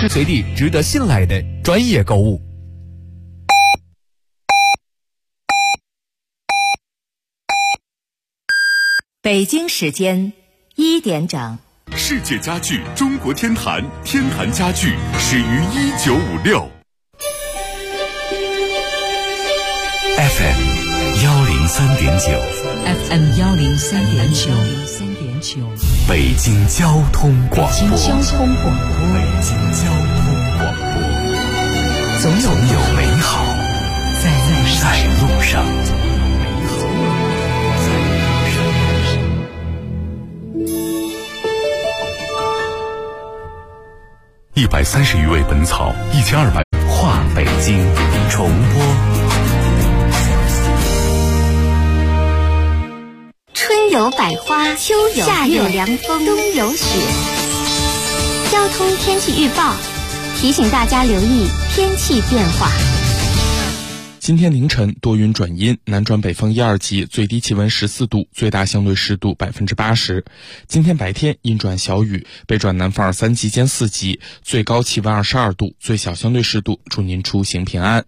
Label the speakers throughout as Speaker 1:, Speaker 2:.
Speaker 1: 时随地值得信赖的专业购物。
Speaker 2: 北京时间1点整。
Speaker 3: 世界家具中国天坛，天坛家具始于1956。FM
Speaker 2: 103.9 103.9
Speaker 3: 北京交通广播。总有美好在路上。130余味本草，1200话北京重播。
Speaker 4: 春有百花，秋有夏有凉风，冬有雪。交通天气预报提醒大家留意天气变化。
Speaker 5: 今天凌晨多云转阴，南转北风1、2级，最低气温14度，最大相对湿度80%。今天白天阴转小雨，北转南风2、3级兼4级，最高气温22度，最小相对湿度。祝您出行平安。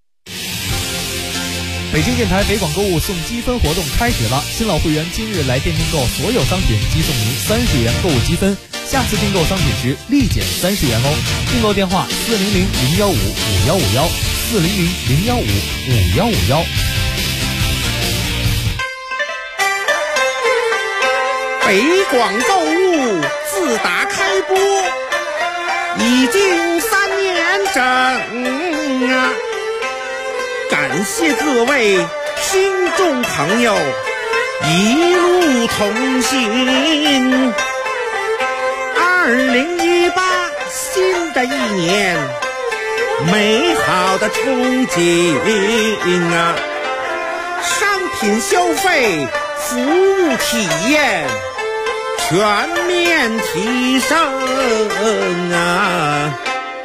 Speaker 1: 北京电台北广购物送积分活动开始了，新老会员今日来店订购所有商品即送您30元购物积分，下次订购商品时立减30元哦。订购电话400-015-5151，400-015-5151。
Speaker 6: 北广购物自打开播已经3年整啊！感谢各位听众朋友一路同行。2018新的一年，美好的憧憬啊！商品消费、服务体验全面提升啊！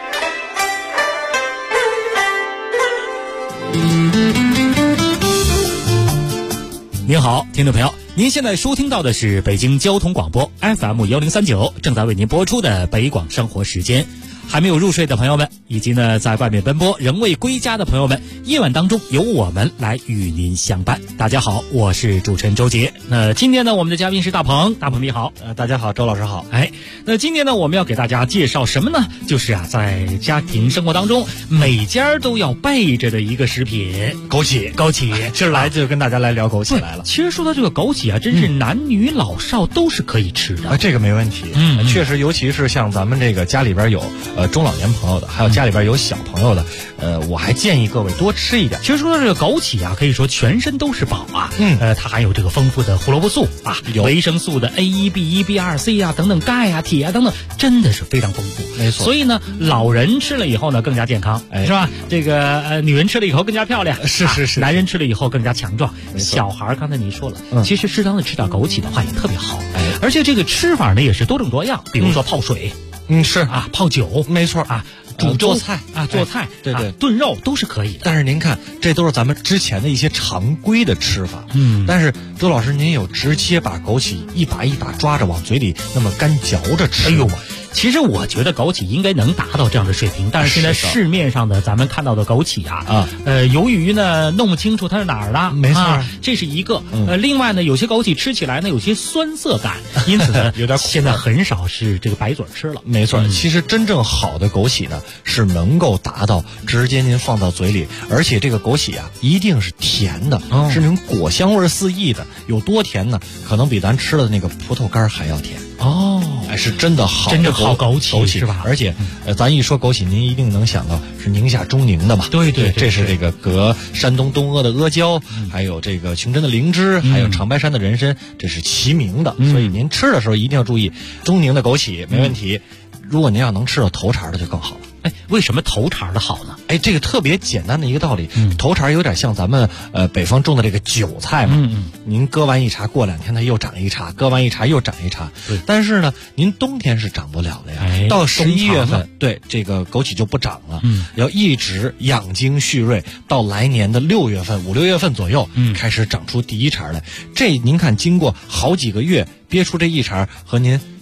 Speaker 7: 您好，听众朋友，您现在收听到的是北京交通广播 FM 1039，正在为您播出的北广生活时间。还没有入睡的朋友们，以及呢在外面奔波仍未归家的朋友们，夜晚当中由我们来与您相伴。大家好，我是主持人周杰。那今天呢，我们的嘉宾是大鹏，大鹏你好。
Speaker 8: 大家好，周老师好。
Speaker 7: 那今天呢，我们要给大家介绍什么呢？就是在家庭生活当中每家都要备着的一个食品——枸杞。
Speaker 8: 今儿来就跟大家来聊枸杞来了。
Speaker 7: 其实说到这个枸杞啊，真是男女老少都是可以吃的。
Speaker 8: 这个没问题。确实，尤其是像咱们这个家里边有中老年朋友的，还有家里边有小朋友的，我还建议各位多吃一点。
Speaker 7: 其实说到这个枸杞啊，可以说全身都是宝啊。它含有这个丰富的胡萝卜素啊，维生素的 A1、B1、B2、C 啊等等，钙啊、铁啊等等，真的是非常丰富。
Speaker 8: 没错。
Speaker 7: 所以呢，老人吃了以后呢更加健康，是吧？这个女人吃了以后更加漂亮，
Speaker 8: 是。
Speaker 7: 男人吃了以后更加强壮。小孩刚才您说了，其实适当的吃点枸杞的话也特别好。而且这个吃法呢也是多种多样，比如说泡水。
Speaker 8: 是啊，
Speaker 7: 泡酒，
Speaker 8: 没错
Speaker 7: 啊，煮粥
Speaker 8: 做菜
Speaker 7: 啊，做菜，
Speaker 8: 对，
Speaker 7: 炖肉都是可以的。
Speaker 8: 但是您看，这都是咱们之前的一些常规的吃法。但是周老师，您有直接把枸杞一把一把抓着往嘴里那么干嚼着吃吗？
Speaker 7: 其实我觉得枸杞应该能达到这样的水平，但是现在市面上的咱们看到的枸杞由于呢弄不清楚它是哪儿的，
Speaker 8: 没错，
Speaker 7: 这是一个。另外呢，有些枸杞吃起来呢有些酸涩感，因此呢
Speaker 8: 有点苦。
Speaker 7: 现在很少是这个白嘴吃了。
Speaker 8: 没错，其实真正好的枸杞呢是能够达到直接您放到嘴里，而且这个枸杞啊一定是甜的，是那种果香味四溢的。有多甜呢？可能比咱吃的那个葡萄干还要甜。是真的好，
Speaker 7: 真正好枸杞是吧？
Speaker 8: 而且，咱一说枸杞，您一定能想到是宁夏中宁的嘛？
Speaker 7: 对，
Speaker 8: 这是这个隔山东东阿的阿胶，还有这个琼镇的灵芝，还有长白山的人参，这是齐名的。所以您吃的时候一定要注意中宁的枸杞，没问题。如果您要能吃到头茬的就更好了。
Speaker 7: 为什么头茬的好呢？
Speaker 8: 这个特别简单的一个道理，头茬有点像咱们北方种的这个韭菜嘛。您割完一茬，过2天它又长一茬，割完一茬又长一茬。但是呢，您冬天是长不了的呀。到11月份，对这个枸杞就不长了。要一直养精蓄锐，到来年的6月份、5、6月份左右，开始长出第一茬来。这您看，经过好几个月憋出这一茬，和您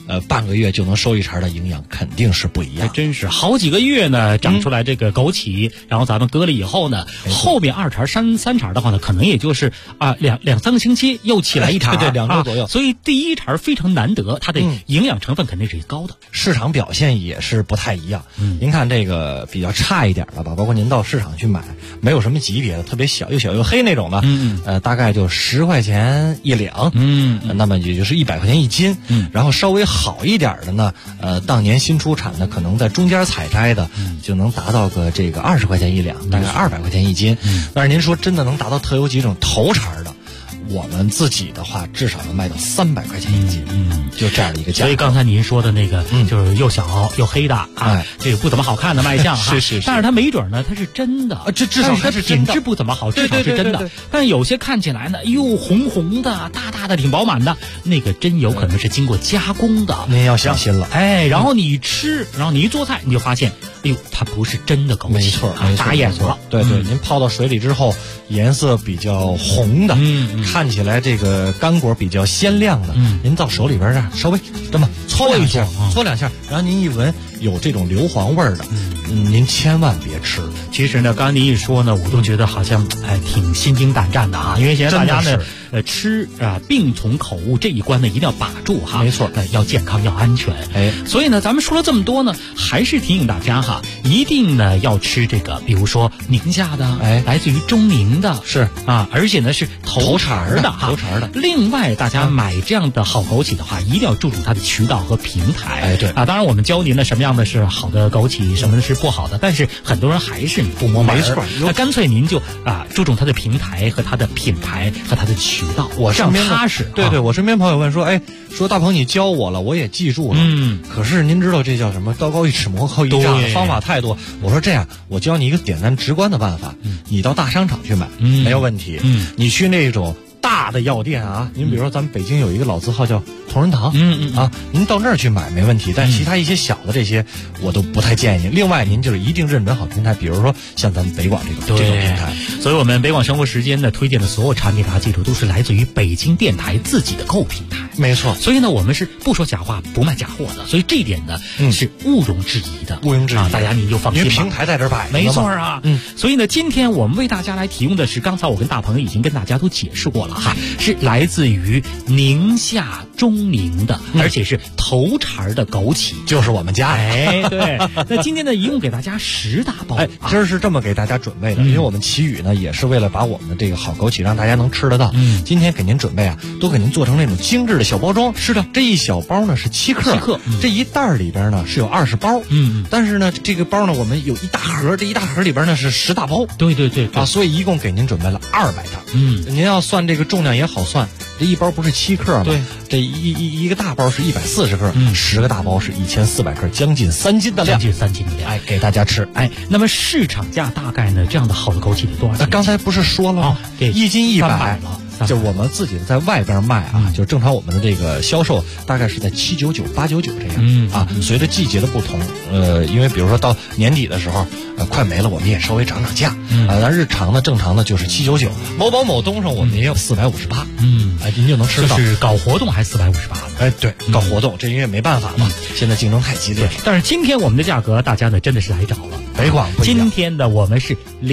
Speaker 8: 半个月就能收一茬的营养肯定是不一样。
Speaker 7: 还真是好几个月呢长出来这个枸杞，然后咱们割了以后呢，后面2茬三茬的话呢，可能也就是两三个星期又起来一茬，
Speaker 8: 对，2周左右。
Speaker 7: 所以第一茬非常难得，它的营养成分肯定是高的，
Speaker 8: 市场表现也是不太一样。您看这个比较差一点的吧，包括您到市场去买，没有什么级别的，特别小又黑那种的，大概就10块钱1两，那么也就是100块钱1斤。然后稍微好一点的呢，当年新出产的，可能在中间采摘的，就能达到个这个20块钱1两，大概200块钱1斤。但是您说真的能达到特有几种头茬的，我们自己的话至少能卖到300块钱1斤，就这样的一个价格。
Speaker 7: 所以刚才您说的那个，就是又小又黑的这个不怎么好看的卖相
Speaker 8: 是，
Speaker 7: 但是它没准呢，它是真的，
Speaker 8: 至少它
Speaker 7: 是品质不怎么好，至少是真的。但有些看起来呢，又红红的、大大的、挺饱满的，那个真有可能是经过加工的。
Speaker 8: 您要小心了，
Speaker 7: 然后你吃，然后你一做菜，你就发现，哎呦，它不是真的枸杞，
Speaker 8: 没错，
Speaker 7: 打眼了。
Speaker 8: 对，您泡到水里之后，颜色比较红的，看起来这个干果比较鲜亮的，您到手里边稍微这么搓两下，然后您一闻有这种硫磺味儿的，您千万别吃。
Speaker 7: 其实呢，刚刚您一说呢，我都觉得好像挺心惊胆战的啊，因为现在大家呢吃病从口误这一关呢一定要把住哈，
Speaker 8: 没错，
Speaker 7: 要健康要安全。所以呢，咱们说了这么多呢，还是提醒大家哈，一定呢要吃这个，比如说宁夏的，来自于中宁的，
Speaker 8: 是
Speaker 7: 而且呢是头茬的哈。另外，大家买这样的好枸杞的话，一定要注重它的渠道和平台。
Speaker 8: 对
Speaker 7: 当然我们教您了什么样的是好的枸杞，什么的是不好的，但是很多人还是不摸门。
Speaker 8: 没错，
Speaker 7: 那干脆您就注重它的平台和它的品牌和它的渠道，
Speaker 8: 我身边
Speaker 7: 踏实。
Speaker 8: 对，我身边朋友问说，说大鹏你教我了，我也记住了。可是您知道这叫什么？道高一尺，魔高一丈，方法太多。我说这样，我教你一个简单直观的办法，你到大商场去买，没有问题。你去那种大的药店您比如说咱们北京有一个老字号叫同仁堂，您到那儿去买没问题，但其他一些小的这些我都不太建议您。另外，您就是一定认准好平台，比如说像咱们北广这种平台。
Speaker 7: 所以我们北广生活时间呢推荐的所有产品，大家记住都是来自于北京电台自己的购物平台。
Speaker 8: 没错，
Speaker 7: 所以呢，我们是不说假话，不卖假货的，所以这一点呢是毋庸置疑的，大家您就放心吧，
Speaker 8: 因为平台在这儿摆，
Speaker 7: 没错所以呢，今天我们为大家来提供的是，刚才我跟大鹏已经跟大家都解释过了哈，是来自于宁夏中宁的，而且是头茬的枸杞，
Speaker 8: 就是我们家的。
Speaker 7: 对。那今天呢，一共给大家10大包。
Speaker 8: 今儿是这么给大家准备的，因为我们奇宇呢也是为了把我们的这个好枸杞让大家能吃得到。今天给您准备都给您做成那种精致的小包装。
Speaker 7: 是的，
Speaker 8: 这一小包呢是7克，这一袋里边呢是有20包。但是呢，这个包呢我们有一大盒，这一大盒里边呢是10大包。
Speaker 7: 对
Speaker 8: 所以一共给您准备了200袋。您要算这个重量也好算，这一包不是7克吗？
Speaker 7: 对，
Speaker 8: 这一个大包是140克，10个大包是1400克，将近3斤的量，给大家吃。
Speaker 7: 那么市场价大概呢，这样的好的枸杞得多少钱？
Speaker 8: 刚才不是说了吗？1斤100了。就我们自己在外边卖就正常我们的这个销售大概是在799、899这样随着季节的不同，因为比如说到年底的时候，快没了，我们也稍微涨价。咱日常的正常的就是799，某宝某东上我们也有458。您就能吃到。
Speaker 7: 是搞活动还458
Speaker 8: 了？对，搞活动，这因为没办法嘛，现在竞争太激烈。
Speaker 7: 但是今天我们的价格，大家呢真的是来找了。
Speaker 8: 北广不一样，
Speaker 7: 今天的我们是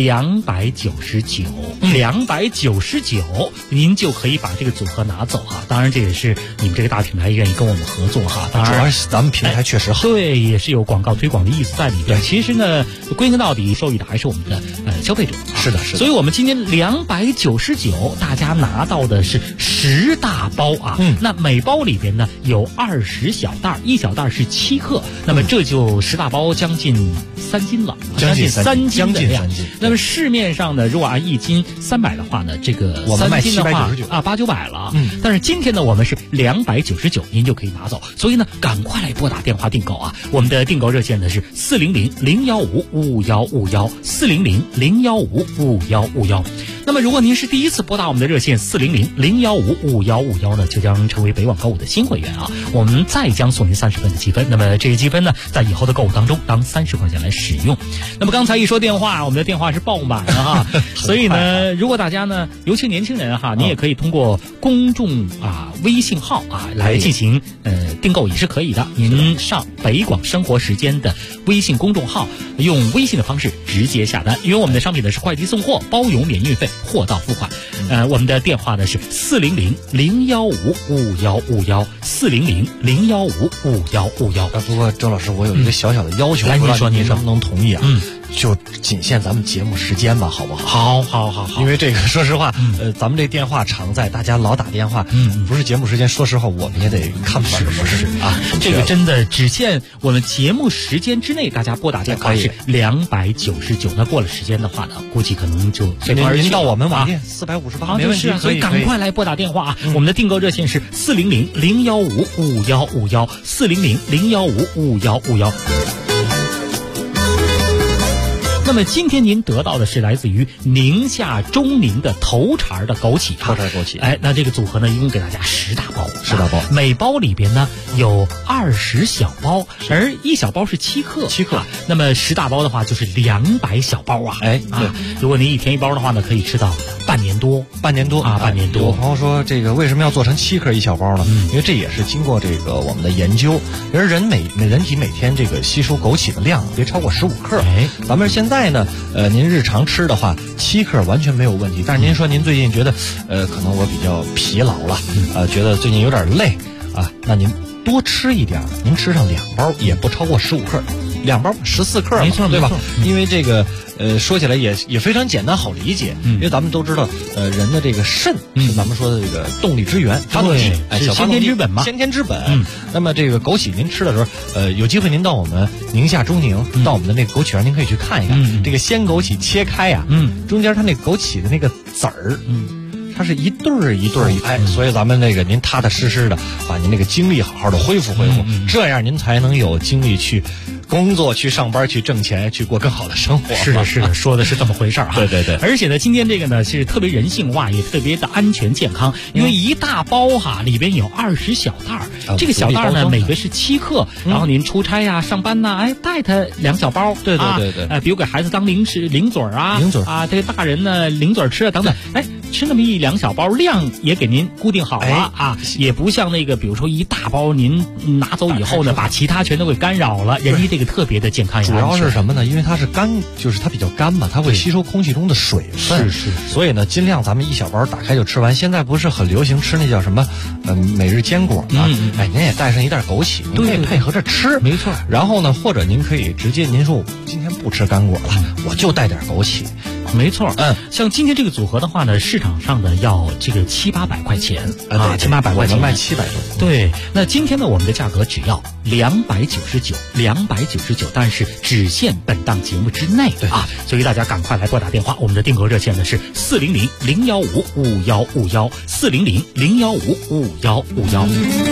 Speaker 7: 299，299，您就可以把这个组合拿走哈。当然，这也是你们这个大品牌愿意跟我们合作哈。当然，
Speaker 8: 主要是咱们平台确实好，
Speaker 7: 对，也是有广告推广的意思在里边。其实呢，归根到底，受益的还是我们的消费者。
Speaker 8: 是的。
Speaker 7: 所以我们今天299，大家拿到的是10大包那每包里边呢有20小袋，一小袋是7克，那么这就10大包将近3斤了，
Speaker 8: 将近
Speaker 7: 3斤的量。
Speaker 8: 将近3斤。
Speaker 7: 那么市面上呢，如果按1斤300的话呢，这个
Speaker 8: 我们卖
Speaker 7: 3斤的话800-900了。但是今天呢，我们是299，您就可以拿走。所以呢，赶快来拨打电话订购我们的订购热线呢是400-015-5151，400-015-5151。 那么如果您是第一次拨打我们的热线400-015-5151呢，就将成为北网购物的新会员啊，我们再将送您30分的积分。那么这些积分呢，在以后的购物当中当30块钱来使用。那么刚才一说电话，我们的电话是爆满了哈，所以呢，如果大家呢，尤其年轻人哈，你也可以通过公众微信号来进行订购也是可以的。您上北广生活时间的微信公众号，用微信的方式直接下单，因为我们的商品呢是快递送货，包邮免运费，货到付款。我们的电话呢是400-015-5151，400-015-5151。
Speaker 8: 不过周老师，我有一个小小的要求，
Speaker 7: 来，您说
Speaker 8: 您能不能同意啊？就仅限咱们节目时间吧，好不好？
Speaker 7: 好。
Speaker 8: 因为这个，说实话，咱们这电话常在，大家老打电话，不是节目时间，说实话，我们也得看不惯什么事啊。
Speaker 7: 这个真的只限我们节目时间之内，大家拨打电话是299。那过了时间的话呢，估计可能就随风而去。
Speaker 8: 您到我们网店458，没问题。
Speaker 7: 所以赶快来拨打电话啊！我们的订购热线是400-015-5151，400-015-5151。那么今天您得到的是来自于宁夏中宁的头茬的枸杞
Speaker 8: 头茬枸杞。
Speaker 7: 那这个组合呢，一共给大家10大包
Speaker 8: ，10大包，
Speaker 7: 每包里边呢有20小包，而1小包是7克
Speaker 8: ，7克。
Speaker 7: 那么10大包的话就是200小包啊。
Speaker 8: 对，
Speaker 7: 如果您一天1包的话呢，可以吃到半年多。
Speaker 8: 半年多。有朋友说这个为什么要做成7克1小包呢？因为这也是经过这个我们的研究，而人体每天这个吸收枸杞的量别超过15克。咱们现在呢，您日常吃的话7克完全没有问题。但是您说您最近觉得，可能我比较疲劳了，觉得最近有点累啊，那您多吃一点，您吃上2包也不超过15克，2包14克，
Speaker 7: 没错，
Speaker 8: 对吧？因为这个说起来也非常简单好理解，因为咱们都知道，人的这个肾是咱们说的这个动力之源，发动机，
Speaker 7: 是先天之本嘛，
Speaker 8: 先天之本。那么这个枸杞您吃的时候，有机会您到我们宁夏中宁，到我们的那个枸杞园，您可以去看一看，这个鲜枸杞切开呀，中间它那枸杞的那个籽儿，它是一对儿一对儿所以咱们那个您踏踏实实的把您那个精力好好的恢复，这样您才能有精力去工作、去上班、去挣钱、去过更好的生活。
Speaker 7: 是的，说的是这么回事儿
Speaker 8: 对。
Speaker 7: 而且呢，今天这个呢是特别人性化，也特别的安全健康，因为一大包里边有20小袋儿，这个小袋儿呢每个是7克，然后您出差呀、上班呐，带它2小包。
Speaker 8: 对。
Speaker 7: 比如给孩子当零嘴啊，这个大人呢零嘴吃啊等等，吃那么1-2小包，量也给您固定好了也不像那个比如说一大包您拿走以后呢，把其他全都给干扰了，人家这个特别的健康。
Speaker 8: 主要是什么呢？因为它是干，就是它比较干嘛，它会吸收空气中的水分。
Speaker 7: 是。
Speaker 8: 所以呢，尽量咱们1小包打开就吃完。现在不是很流行吃那叫什么每日坚果吗？您也带上一袋枸杞，您可以配合着吃。
Speaker 7: 没错。
Speaker 8: 然后呢，或者您可以直接您说我今天不吃干果了，我就带点枸杞。
Speaker 7: 没错，像今天这个组合的话呢，市场上的要这个700-800块钱，700-800块钱
Speaker 8: 卖700多。
Speaker 7: 对，那今天呢，我们的价格只要299，但是只限本档节目之内所以大家赶快来拨打电话，我们的订购热线呢是400-015-5151，400-015-5151。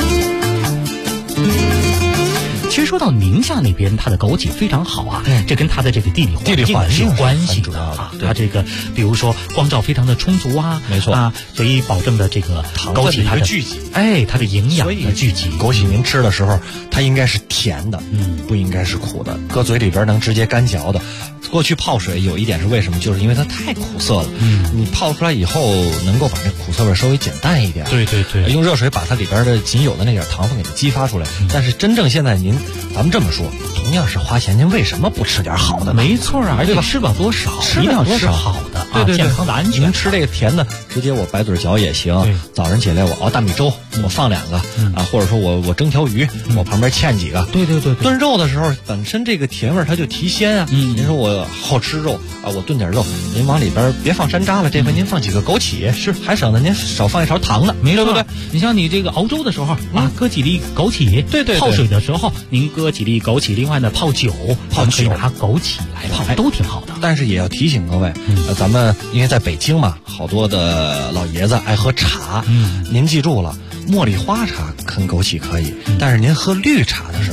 Speaker 7: 其实说到宁夏那边，它的枸杞非常好这跟它的这个地理环境是有关系的它这个比如说光照非常的充足
Speaker 8: 没错
Speaker 7: 所以保证的这个枸杞它的
Speaker 8: 聚集，
Speaker 7: 它的营养的聚集。
Speaker 8: 枸杞您吃的时候，它应该是甜的，不应该是苦的，搁嘴里边能直接干嚼的。过去泡水有一点是为什么？就是因为它太苦涩了。你泡出来以后，能够把这苦涩味稍微减淡一点。
Speaker 7: 对，
Speaker 8: 用热水把它里边的仅有的那点糖分给它激发出来。但是真正现在咱们这么说，同样是花钱，您为什么不吃点好的呢？
Speaker 7: 没错而且吃不了多少，一定要吃好的，
Speaker 8: 对，
Speaker 7: 健康的安全。
Speaker 8: 您吃这个甜的，直接我白嘴嚼也行。早晨起来我熬大米粥，我放2个或者说我蒸条鱼，我旁边芡几个。
Speaker 7: 对。
Speaker 8: 炖肉的时候，本身这个甜味它就提鲜您说我好吃肉我炖点肉，您往里边别放山楂了，这回您放几个枸杞，还省得您少放一勺糖呢，对不对？
Speaker 7: 你像你这个熬粥的时候搁几粒枸杞，
Speaker 8: 对。
Speaker 7: 泡水的时候您搁几粒枸杞，另外呢泡酒可以拿枸杞来泡，都挺好的。
Speaker 8: 但是也要提醒各位，咱们因为在北京嘛，好多的老爷子爱喝茶，您记住了，茉莉花茶跟枸杞可以，但是您喝绿茶的时候，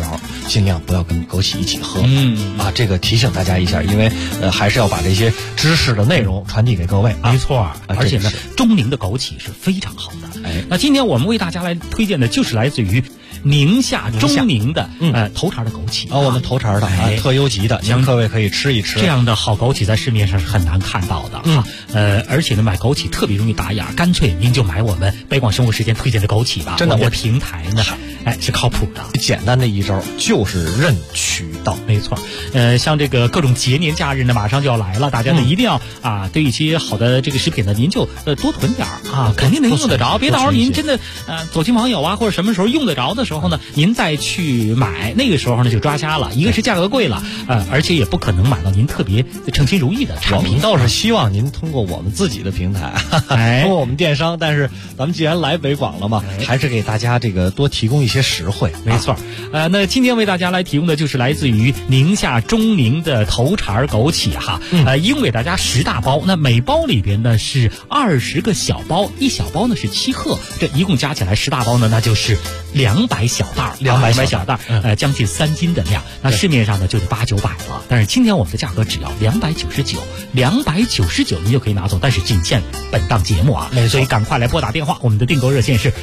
Speaker 8: 尽量不要跟枸杞一起喝。这个提醒大家一下，因为还是要把这些知识的内容传递给各位。
Speaker 7: 没错，而且呢，中宁的枸杞是非常好的。那今天我们为大家来推荐的就是来自于宁夏中宁的头茬的枸杞
Speaker 8: 我们头茬的特优级的，您各位可以吃一吃。
Speaker 7: 这样的好枸杞在市面上是很难看到的而且呢，买枸杞特别容易打眼，干脆您就买我们北广生活时间推荐的枸杞吧。
Speaker 8: 真的，
Speaker 7: 我的平台呢是靠谱的。
Speaker 8: 简单的一招就是认渠道。
Speaker 7: 没错，像这个各种节年假日呢马上就要来了，大家呢一定要对一些好的这个食品呢，您就多囤点肯定能用得着。别到时候您真的走亲朋友或者什么时候用得着的时候呢，您再去买，那个时候呢就抓瞎了。一个是价格贵了而且也不可能买到您特别称心如意的产品。
Speaker 8: 我们倒是希望您通过我们自己的平台通过我们电商，但是咱们既然来北广了嘛，还是给大家这个多提供一些实惠。
Speaker 7: 没错那今天为大家来提供的就是来自于宁夏中宁的头茬枸杞一共给大家10大包，那每包里边呢是20个小包，一小包呢是7克，这一共加起来10大包呢，那就是200小袋，200小袋将近3斤的量。那市面上呢就得800-900了，但是今天我们的价格只要299，299您就可以拿走，但是仅限本档节目所以赶快来拨打电话，我们的订购热线是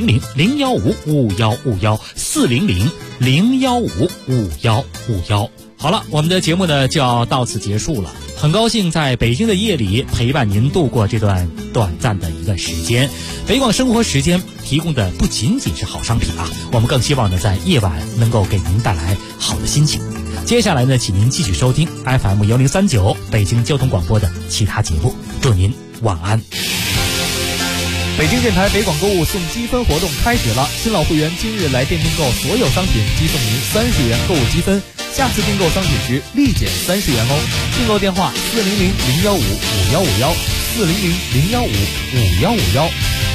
Speaker 7: 400-015-5151，400-015-5151。好了，我们的节目呢就要到此结束了。很高兴在北京的夜里陪伴您度过这段短暂的一段时间。北广生活时间提供的不仅仅是好商品我们更希望呢在夜晚能够给您带来好的心情。接下来呢，请您继续收听 FM 1039北京交通广播的其他节目。祝您晚安。
Speaker 1: 北京电台北广购物送积分活动开始了，新老会员今日来店订购所有商品即送您30元购物积分，下次订购商品时立减30元哦。订购电话400-015-5151，400-015-5151。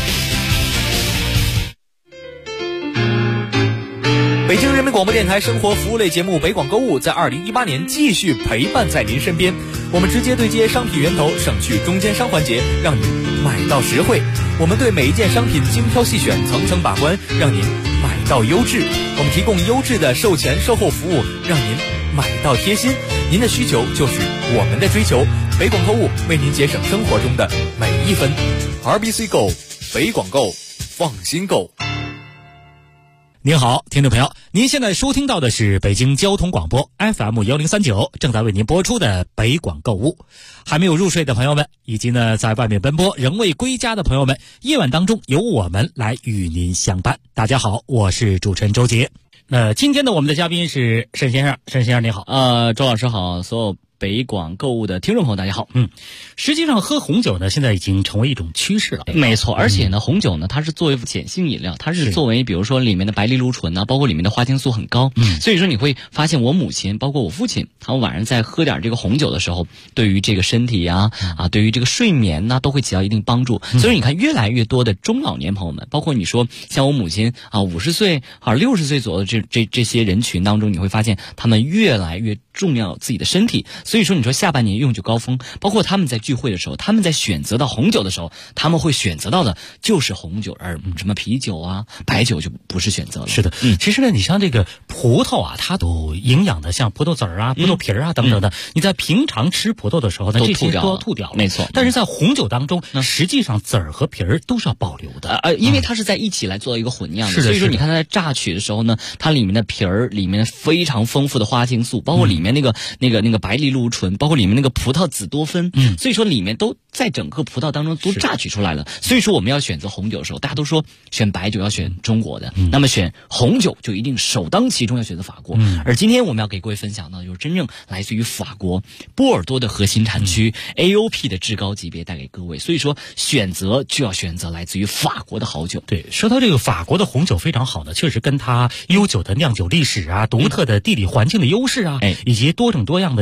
Speaker 1: 北京人民广播电台生活服务类节目北广购物在2018年继续陪伴在您身边，我们直接对接商品源头，省去中间商环节，让您买到实惠。我们对每一件商品精挑细选，层层把关，让您买到优质。我们提供优质的售前售后服务，让您买到贴心。您的需求就是我们的追求，北广购物为您节省生活中的每一分。RBC Go， 北广购，放心购。
Speaker 7: 您好，听众朋友，您现在收听到的是北京交通广播 FM 1039，正在为您播出的北广购物。还没有入睡的朋友们，以及呢在外面奔波仍未归家的朋友们，夜晚当中由我们来与您相伴。大家好，我是主持人周杰。今天的我们的嘉宾是沈先生，沈先生你好。
Speaker 9: 周老师好，所有北广购物的听众朋友大家好。
Speaker 7: 实际上喝红酒呢现在已经成为一种趋势了。
Speaker 9: 没错，而且呢红酒呢它是作为碱性饮料，它是作为比如说里面的白藜芦醇包括里面的花青素很高。所以说你会发现我母亲包括我父亲，他们晚上在喝点这个红酒的时候，对于这个身体对于这个睡眠都会起到一定帮助。所以你看越来越多的中老年朋友们，包括你说像我母亲50岁60岁左右的这些人群当中，你会发现他们越来越重要自己的身体。所以说你说下半年用酒高峰，包括他们在聚会的时候，他们在选择到红酒的时候，他们会选择到的就是红酒，而什么啤酒白酒就不是选择了。
Speaker 7: 是的，其实呢你像这个葡萄它都营养的，像葡萄籽儿葡萄皮儿等等的，你在平常吃葡萄的时候呢，这些都要吐掉了。
Speaker 9: 没错，
Speaker 7: 但是在红酒当中实际上籽儿和皮儿都是要保留的
Speaker 9: 因为它是在一起来做一个混酿的。
Speaker 7: 是的，
Speaker 9: 所以说你看它在榨取的时候呢，它里面的皮儿里面非常丰富的花青素，包括里面那个白藜芦醇，包括里面那个葡萄紫多酚，所以说里面都在整个葡萄当中都榨取出来了。所以说我们要选择红酒的时候，大家都说选白酒要选中国的，那么选红酒就一定首当其冲要选择法国。而今天我们要给各位分享到就是真正来自于法国波尔多的核心产区 AOP 的至高级别带给各位，所以说选择就要选择来自于法国的好酒。
Speaker 7: 对，说到这个法国的红酒非常好的，确实跟它悠久的酿酒历史独特的地理环境的优势以及多种多样的这种葡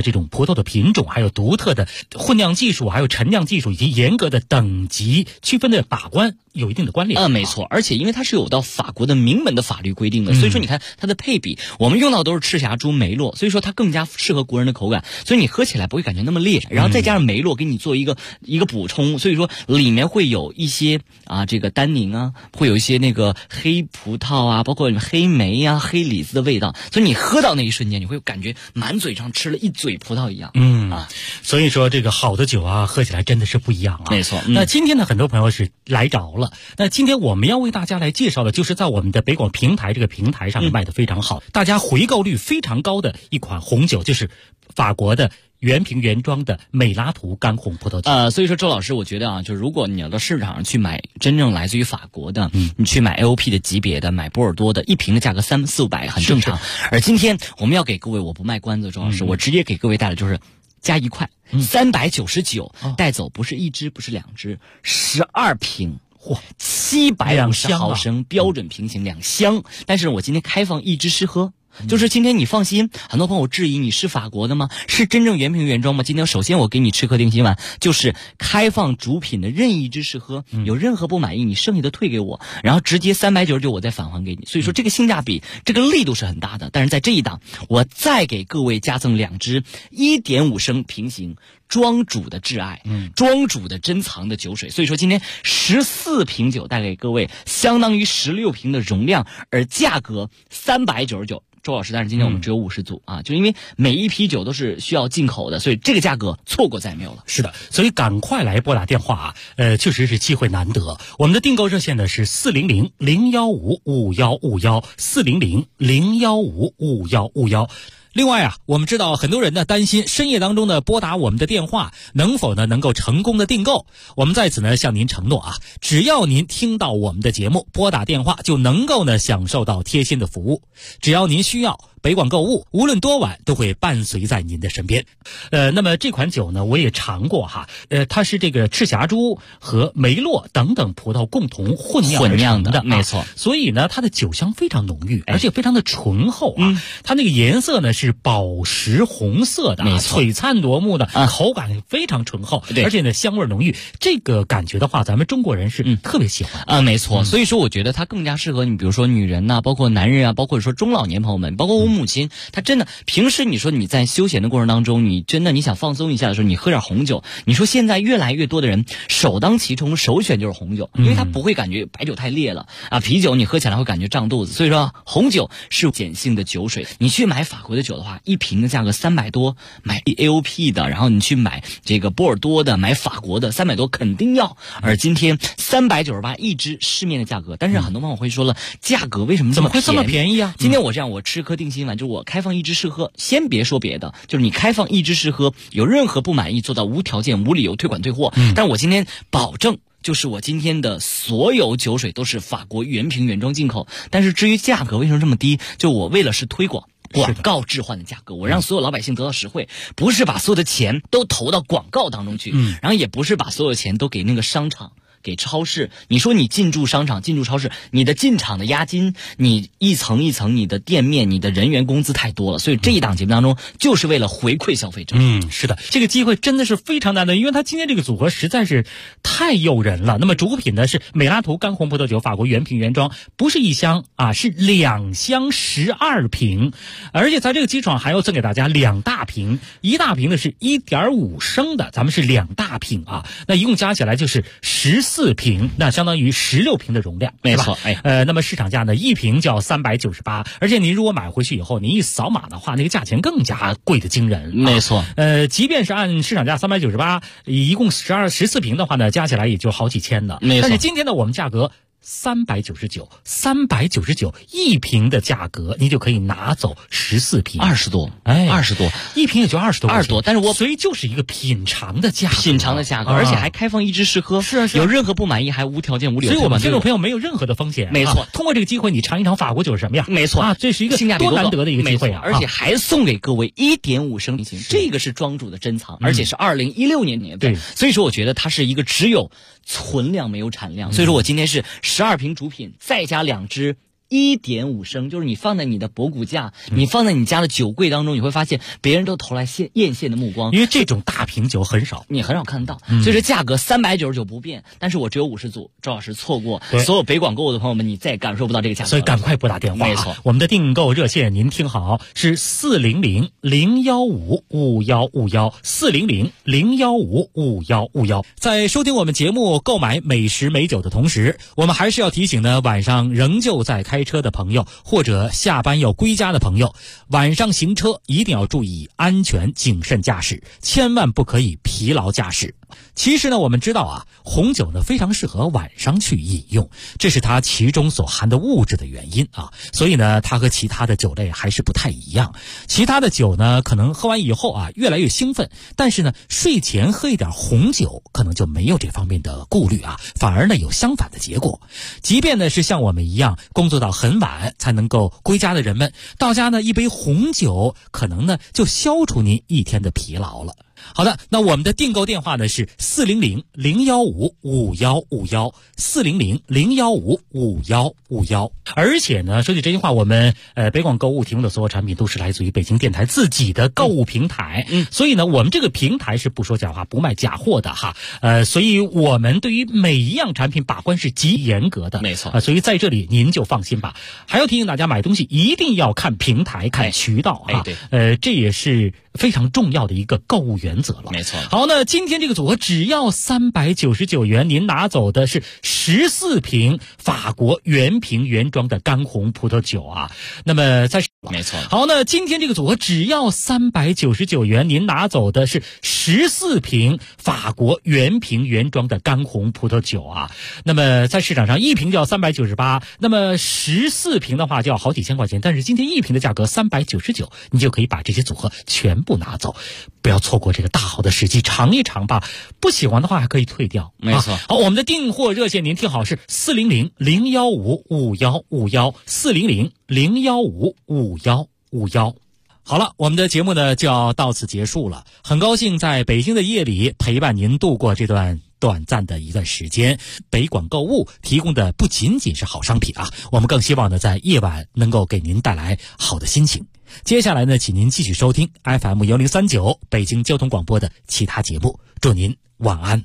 Speaker 7: 萄的品种，还有独特的混酿技术，还有陈酿技术以及严格的等级区分的把关有一定的关联。
Speaker 9: 没错，而且因为它是有到法国的明文的法律规定的，所以说你看它的配比，我们用到都是赤霞珠、梅洛，所以说它更加适合国人的口感，所以你喝起来不会感觉那么烈，然后再加上梅洛给你做一个补充，所以说里面会有一些这个单宁啊，会有一些那个黑葡萄啊，包括黑莓啊、黑李子的味道，所以你喝到那一瞬间，你会感觉满嘴上吃了一嘴葡萄一样。
Speaker 7: 所以说这个好的酒啊，喝起来真的是不一样啊。
Speaker 9: 没错。
Speaker 7: 那今天呢，很多朋友是来着了。那今天我们要为大家来介绍的，就是在我们的北广平台这个平台上面卖的非常好，大家回购率非常高的一款红酒，就是法国的原瓶原装的美拉图干红葡萄酒。
Speaker 9: 所以说周老师，我觉得就是如果你要到市场上去买真正来自于法国的，你去买 AOP 的级别的，买波尔多的，一瓶的价格300-400很正常。而今天我们要给各位，我不卖关子，周老师，我直接给各位带来就是加1块，399，带走不是1支，不是2支，12瓶。750毫升标准瓶型2箱，但是我今天开放1支试喝。就是今天你放心，很多朋友质疑你是法国的吗？是真正原瓶原装吗？今天首先我给你吃颗定心丸，就是开放主品的任意一支试喝，有任何不满意你剩下的退给我，然后直接399我再返还给你。所以说这个性价比，这个力度是很大的。但是在这一档，我再给各位加赠2支1.5升瓶型庄主的挚爱，庄主的珍藏的酒水。所以说今天14瓶酒带给各位，相当于16瓶的容量，而价格399。周老师，但是今天我们只有50组就因为每一批酒都是需要进口的，所以这个价格错过再没有了。
Speaker 7: 是的，所以赶快来拨打电话确实是机会难得。我们的订购热线呢是400-015-5151，400-015-5151。另外我们知道很多人呢担心深夜当中呢拨打我们的电话能否呢能够成功的订购。我们在此呢向您承诺只要您听到我们的节目，拨打电话就能够呢享受到贴心的服务。只要您需要，北广购物无论多晚都会伴随在您的身边。那么这款酒呢我也尝过它是这个赤霞珠和梅洛等等葡萄共同混酿的，
Speaker 9: 没错。
Speaker 7: 所以呢它的酒香非常浓郁，而且非常的醇厚它那个颜色呢是宝石红色的，璀璨夺目的，口感非常醇厚，而且呢香味浓郁。这个感觉的话，咱们中国人是特别喜欢
Speaker 9: 没错。所以说我觉得它更加适合你，比如说女人包括男人包括说中老年朋友们，包括我母亲，她真的平时你说你在休闲的过程当中，你真的你想放松一下的时候，你喝点红酒。你说现在越来越多的人首当其冲首选就是红酒，因为它不会感觉白酒太烈了啤酒你喝起来会感觉胀肚子，所以说红酒是碱性的酒水。你去买法国的酒的话，一瓶的价格300多，买 AOP 的，然后你去买这个波尔多的，买法国的300多肯定要。而今天398一支市面的价格，但是很多朋友会说了，价格为什么
Speaker 7: 怎么会这么便宜
Speaker 9: 今天我这样，我吃颗定心丸，就是我开放1支试喝，先别说别的，就是你开放1支试喝，有任何不满意做到无条件无理由退款退货。但我今天保证，就是我今天的所有酒水都是法国原瓶原装进口。但是至于价格为什么这么低，就我为了是推广广告置换的价格，我让所有老百姓得到实惠，不是把所有的钱都投到广告当中去，然后也不是把所有的钱都给那个商场给超市。你说你进驻商场进驻超市，你的进场的押金，你一层一层你的店面你的人员工资太多了，所以这一档节目当中就是为了回馈消费者。
Speaker 7: 是的，这个机会真的是非常难得，因为它今天这个组合实在是太诱人了。那么主品呢是美拉图干红葡萄酒，法国原瓶原装，不是1箱是2箱12瓶，而且在这个基础上还要赠给大家2大瓶，一大瓶的是1.5升的，咱们是2大瓶那一共加起来就是14瓶，那相当于16瓶的容量，
Speaker 9: 没错。
Speaker 7: 那么市场价呢，一瓶就要398，而且您如果买回去以后，您一扫码的话，那个价钱更加贵的惊人。
Speaker 9: 没错。
Speaker 7: 即便是按市场价398，一共14瓶的话呢，加起来也就好几千的。
Speaker 9: 没错。
Speaker 7: 但是今天呢，我们价格399一瓶的价格，你就可以拿走14瓶
Speaker 9: ，20多
Speaker 7: 一瓶也就20多，
Speaker 9: 但是
Speaker 7: 所以就是一个品尝的价格，
Speaker 9: 而且还开放1支试喝，
Speaker 7: 是
Speaker 9: 有任何不满意还无条件无理由。
Speaker 7: 所以我们听众朋友没有任何的风险，
Speaker 9: 没错。
Speaker 7: 通过这个机会，你尝一尝法国酒是什么样，
Speaker 9: 没错
Speaker 7: 这是一个多难得的一个机会
Speaker 9: 而且还送给各位1.5升瓶，这个是庄主的珍藏，而且是2016年年份，所以说我觉得它是一个只有存量没有产量，所以说我今天是12瓶主品再加2支 1.5升，就是你放在你的博古架，你放在你家的酒柜当中，你会发现别人都投来艳羡的目光，
Speaker 7: 因为这种大瓶酒很少，
Speaker 9: 你很少看到，所以说价格399不变，但是我只有50组，周老师错过，所有北广购物的朋友们，你再也感受不到这个价格，
Speaker 7: 所以赶快拨打电话。
Speaker 9: 没错，
Speaker 7: 我们的订购热线您听好，是400-015-5151，400-015-5151。在收听我们节目、购买美食美酒的同时，我们还是要提醒呢，晚上仍旧在开车的朋友，或者下班要归家的朋友，晚上行车一定要注意安全，谨慎驾驶，千万不可以疲劳驾驶。其实呢，我们知道啊，红酒呢非常适合晚上去饮用，这是它其中所含的物质的原因啊。所以呢，它和其他的酒类还是不太一样。其他的酒呢，可能喝完以后啊，越来越兴奋，但是呢，睡前喝一点红酒，可能就没有这方面的顾虑啊，反而呢有相反的结果。即便呢是像我们一样工作到很晚才能够归家的人们，到家呢一杯红酒，可能呢就消除您一天的疲劳了。好的，那我们的订购电话呢是400-015-5151，400-015-5151。而且呢，说句真心话，我们北广购物提供的所有产品都是来自于北京电台自己的购物平台，所以呢，我们这个平台是不说假话、不卖假货的哈。所以我们对于每一样产品把关是极严格的，
Speaker 9: 没错。
Speaker 7: 所以在这里您就放心吧。还要提醒大家，买东西一定要看平台、看渠道啊。
Speaker 9: 对，
Speaker 7: 这也是非常重要的一个购物原则了。
Speaker 9: 没错。
Speaker 7: 好，那今天这个组合只要399元，您拿走的是14瓶法国原瓶原装的干红葡萄酒啊。那么在
Speaker 9: 没错。
Speaker 7: 好，那今天这个组合只要399元，您拿走的是14瓶法国原瓶原装的干红葡萄酒啊。那么在市场上一瓶就要398，那么14瓶的话就要好几千块钱，但是今天一瓶的价格399，你就可以把这些组合全部拿走，不要错过这个大好的时机，尝一尝吧。不喜欢的话还可以退掉。
Speaker 9: 没错。
Speaker 7: 好，我们的订货热线您听好，是400-015-5151，400-015-5151。好了，我们的节目呢就要到此结束了。很高兴在北京的夜里陪伴您度过这段短暂的一段时间。北广购物提供的不仅仅是好商品啊，我们更希望呢在夜晚能够给您带来好的心情。接下来呢，请您继续收听 FM1039 北京交通广播的其他节目。祝您晚安。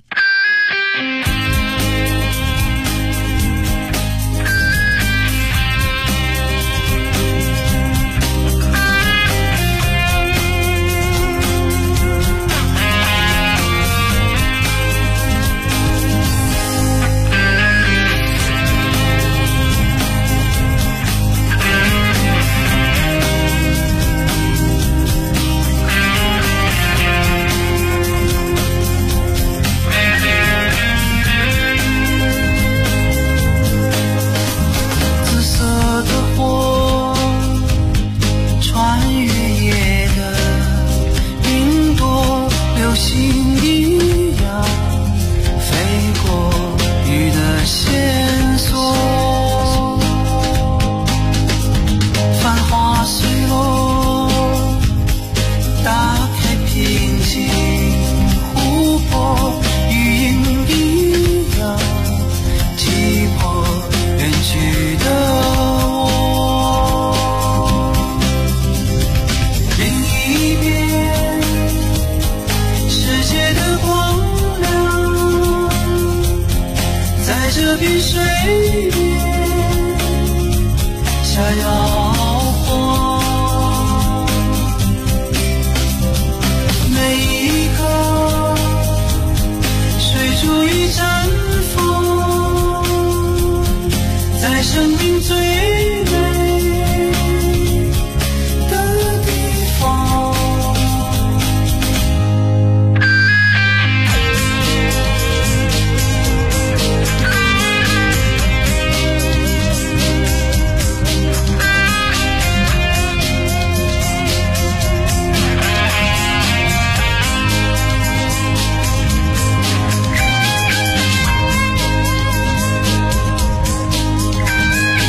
Speaker 10: 这片水面下要